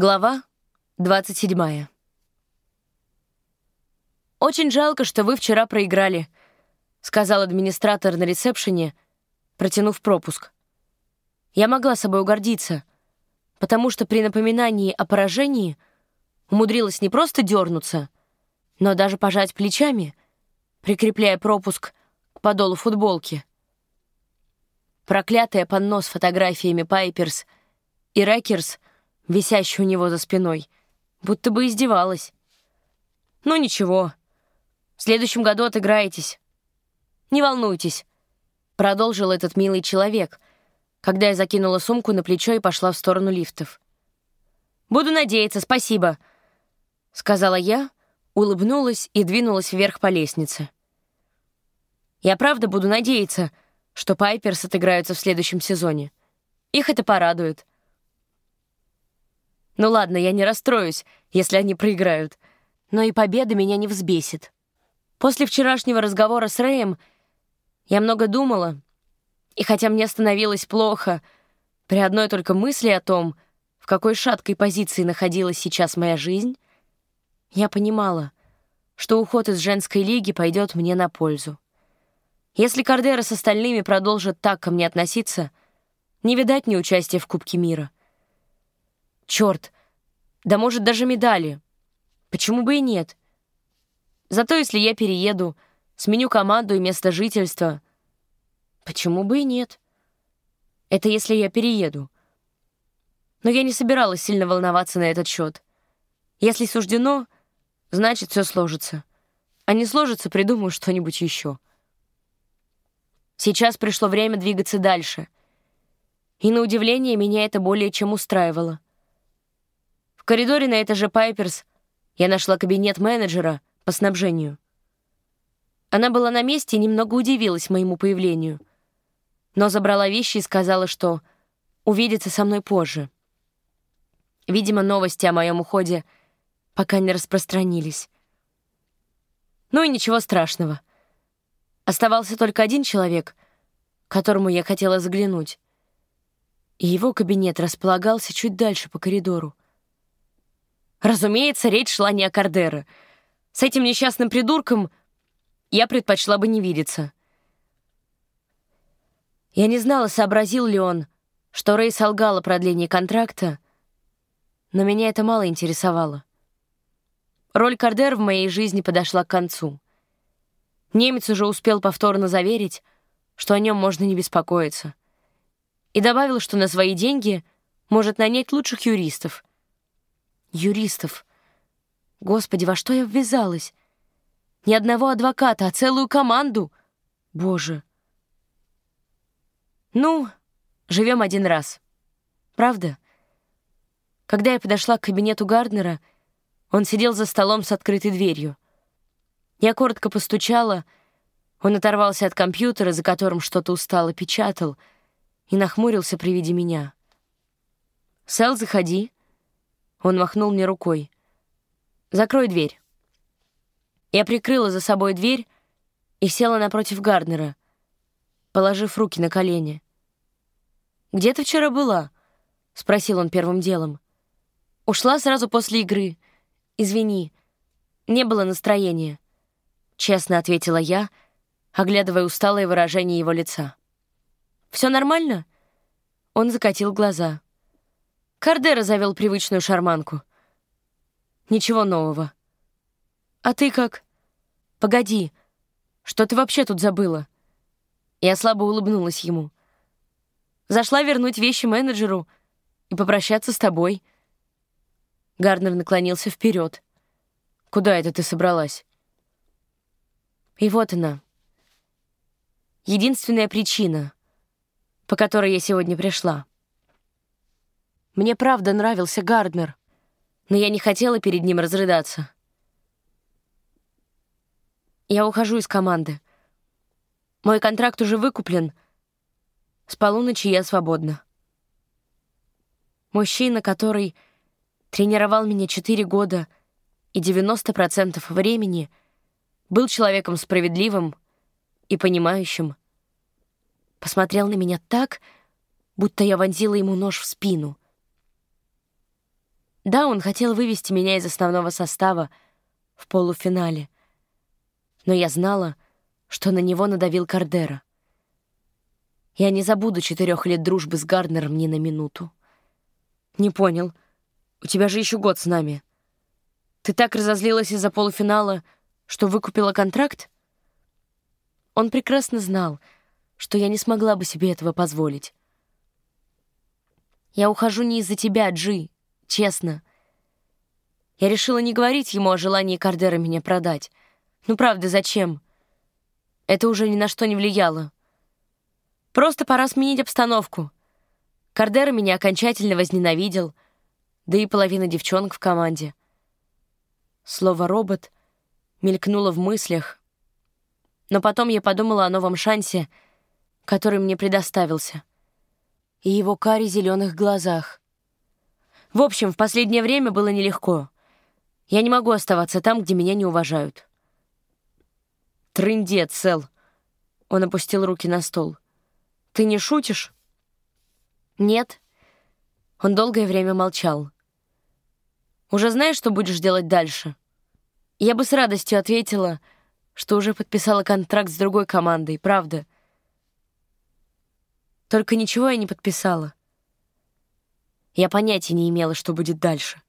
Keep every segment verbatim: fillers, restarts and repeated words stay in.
Глава двадцать седьмая. «Очень жалко, что вы вчера проиграли», — сказал администратор на ресепшене, протянув пропуск. Я могла собой гордиться, потому что при напоминании о поражении умудрилась не просто дернуться, но даже пожать плечами, прикрепляя пропуск к подолу футболки. Проклятая поднос с фотографиями Пайперс и Рекерс, висящий у него за спиной, будто бы издевалась. «Ну ничего, в следующем году отыграетесь. Не волнуйтесь», — продолжил этот милый человек, когда я закинула сумку на плечо и пошла в сторону лифтов. «Буду надеяться, спасибо», — сказала я, улыбнулась и двинулась вверх по лестнице. «Я правда буду надеяться, что Пайперс отыграются в следующем сезоне. Их это порадует. Ну ладно, я не расстроюсь, если они проиграют, но и победа меня не взбесит. После вчерашнего разговора с Рэем я много думала, и хотя мне становилось плохо при одной только мысли о том, в какой шаткой позиции находилась сейчас моя жизнь, я понимала, что уход из женской лиги пойдет мне на пользу. Если Кардера с остальными продолжат так ко мне относиться, не видать мне участия в Кубке мира. Черт, да может даже медали. Почему бы и нет? Зато если я перееду, сменю команду и место жительства, почему бы и нет? Это если я перееду. Но я не собиралась сильно волноваться на этот счет. Если суждено, значит, все сложится. А не сложится, придумаю что-нибудь еще. Сейчас пришло время двигаться дальше. И на удивление меня это более чем устраивало. В коридоре на этаже Пайперс я нашла кабинет менеджера по снабжению. Она была на месте и немного удивилась моему появлению, но забрала вещи и сказала, что увидится со мной позже. Видимо, новости о моем уходе пока не распространились. Ну и ничего страшного. Оставался только один человек, к которому я хотела заглянуть, и его кабинет располагался чуть дальше по коридору. Разумеется, речь шла не о Кардера. С этим несчастным придурком я предпочла бы не видеться. Я не знала, сообразил ли он, что Рэй солгал о продлении контракта, но меня это мало интересовало. Роль Кардера в моей жизни подошла к концу. Немец уже успел повторно заверить, что о нем можно не беспокоиться, и добавил, что на свои деньги может нанять лучших юристов. Юристов. Господи, во что я ввязалась? Ни одного адвоката, а целую команду. Боже. Ну, живем один раз. Правда? Когда я подошла к кабинету Гарднера, он сидел за столом с открытой дверью. Я коротко постучала, он оторвался от компьютера, за которым что-то устало печатал, и нахмурился при виде меня. «Сэл, заходи». Он махнул мне рукой. «Закрой дверь». Я прикрыла за собой дверь и села напротив Гарднера, положив руки на колени. «Где ты вчера была?» — спросил он первым делом. «Ушла сразу после игры. Извини, не было настроения», — честно ответила я, оглядывая усталое выражение его лица. «Все нормально?» Он закатил глаза. Кардера завел привычную шарманку. «Ничего нового». «А ты как?» «Погоди, что ты вообще тут забыла?» Я слабо улыбнулась ему. «Зашла вернуть вещи менеджеру и попрощаться с тобой». Гарднер наклонился вперед. «Куда это ты собралась?» И вот она. Единственная причина, по которой я сегодня пришла. Мне правда нравился Гарднер, но я не хотела перед ним разрыдаться. Я ухожу из команды. Мой контракт уже выкуплен. С полуночи я свободна. Мужчина, который тренировал меня четыре года и девяносто процентов времени, был человеком справедливым и понимающим, посмотрел на меня так, будто я вонзила ему нож в спину. Да, он хотел вывести меня из основного состава в полуфинале, но я знала, что на него надавил Кардера. Я не забуду четырех лет дружбы с Гарднером ни на минуту. Не понял. У тебя же еще год с нами. Ты так разозлилась из-за полуфинала, что выкупила контракт? Он прекрасно знал, что я не смогла бы себе этого позволить. Я ухожу не из-за тебя, Джи, честно. Я решила не говорить ему о желании Кардера меня продать. Ну правда, зачем? Это уже ни на что не влияло. Просто пора сменить обстановку. Кардера меня окончательно возненавидел, да и половина девчонок в команде. Слово «робот» мелькнуло в мыслях, но потом я подумала о новом шансе, который мне предоставился, и его каре зеленых глазах. В общем, в последнее время было нелегко. Я не могу оставаться там, где меня не уважают. Трындец, Сэл. Он опустил руки на стол. Ты не шутишь? Нет. Он долгое время молчал. Уже знаешь, что будешь делать дальше? Я бы с радостью ответила, что уже подписала контракт с другой командой, правда. Только ничего я не подписала. Я понятия не имела, что будет дальше.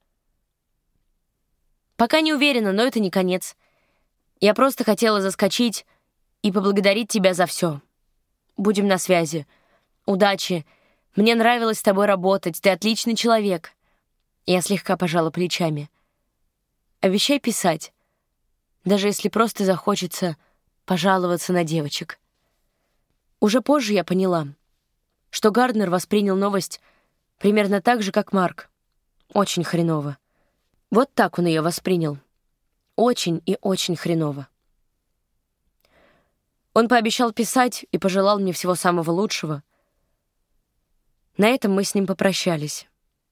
Пока не уверена, но это не конец. Я просто хотела заскочить и поблагодарить тебя за все. Будем на связи. Удачи. Мне нравилось с тобой работать. Ты отличный человек. Я слегка пожала плечами. Обещай писать, даже если просто захочется пожаловаться на девочек. Уже позже я поняла, что Гарднер воспринял новость примерно так же, как Марк. Очень хреново. Вот так он ее воспринял. Очень и очень хреново. Он пообещал писать и пожелал мне всего самого лучшего. На этом мы с ним попрощались.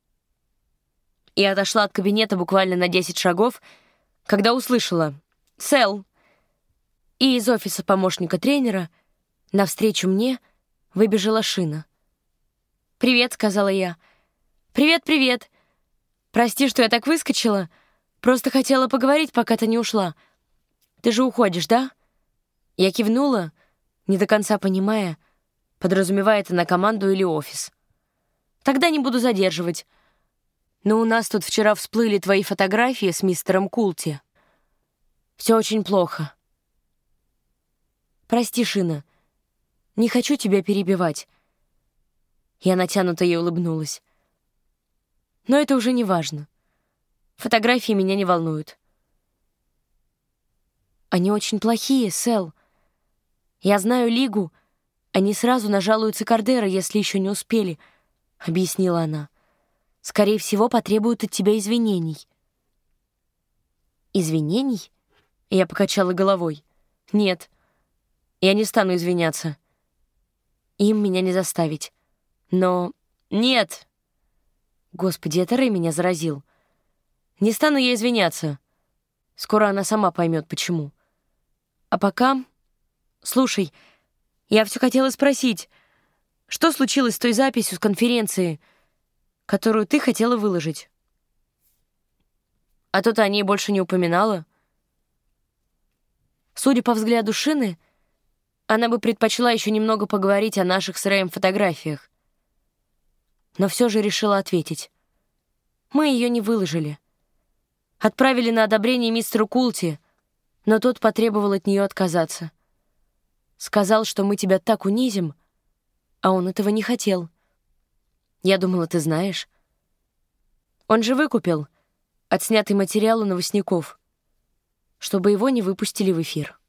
Я отошла от кабинета буквально на десять шагов, когда услышала «Сэл!» И из офиса помощника тренера навстречу мне выбежала Шина. «Привет», — сказала я. «Привет, привет. Прости, что я так выскочила. Просто хотела поговорить, пока ты не ушла. Ты же уходишь, да?» Я кивнула, не до конца понимая, подразумевает она команду или офис. «Тогда не буду задерживать. Но у нас тут вчера всплыли твои фотографии с мистером Култи. Все очень плохо. Прости, Шина, не хочу тебя перебивать». Я натянуто ей улыбнулась. Но это уже не важно. Фотографии меня не волнуют. Они очень плохие, Сэл. Я знаю Лигу. Они сразу нажалуются Кардера, если еще не успели, — объяснила она. Скорее всего, потребуют от тебя извинений. Извинений? Я покачала головой. Нет, я не стану извиняться. Им меня не заставить. Но... Нет! Господи, это Рэй меня заразил. Не стану я извиняться. Скоро она сама поймет, почему. А пока... Слушай, я все хотела спросить, что случилось с той записью с конференции, которую ты хотела выложить? А то ты о ней больше не упоминала. Судя по взгляду Шины, она бы предпочла еще немного поговорить о наших с Рэем фотографиях. Но все же решила ответить. Мы ее не выложили. Отправили на одобрение мистеру Култи, но тот потребовал от нее отказаться. Сказал, что мы тебя так унизим, а он этого не хотел. Я думала, ты знаешь. Он же выкупил отснятый материал у новостников, чтобы его не выпустили в эфир.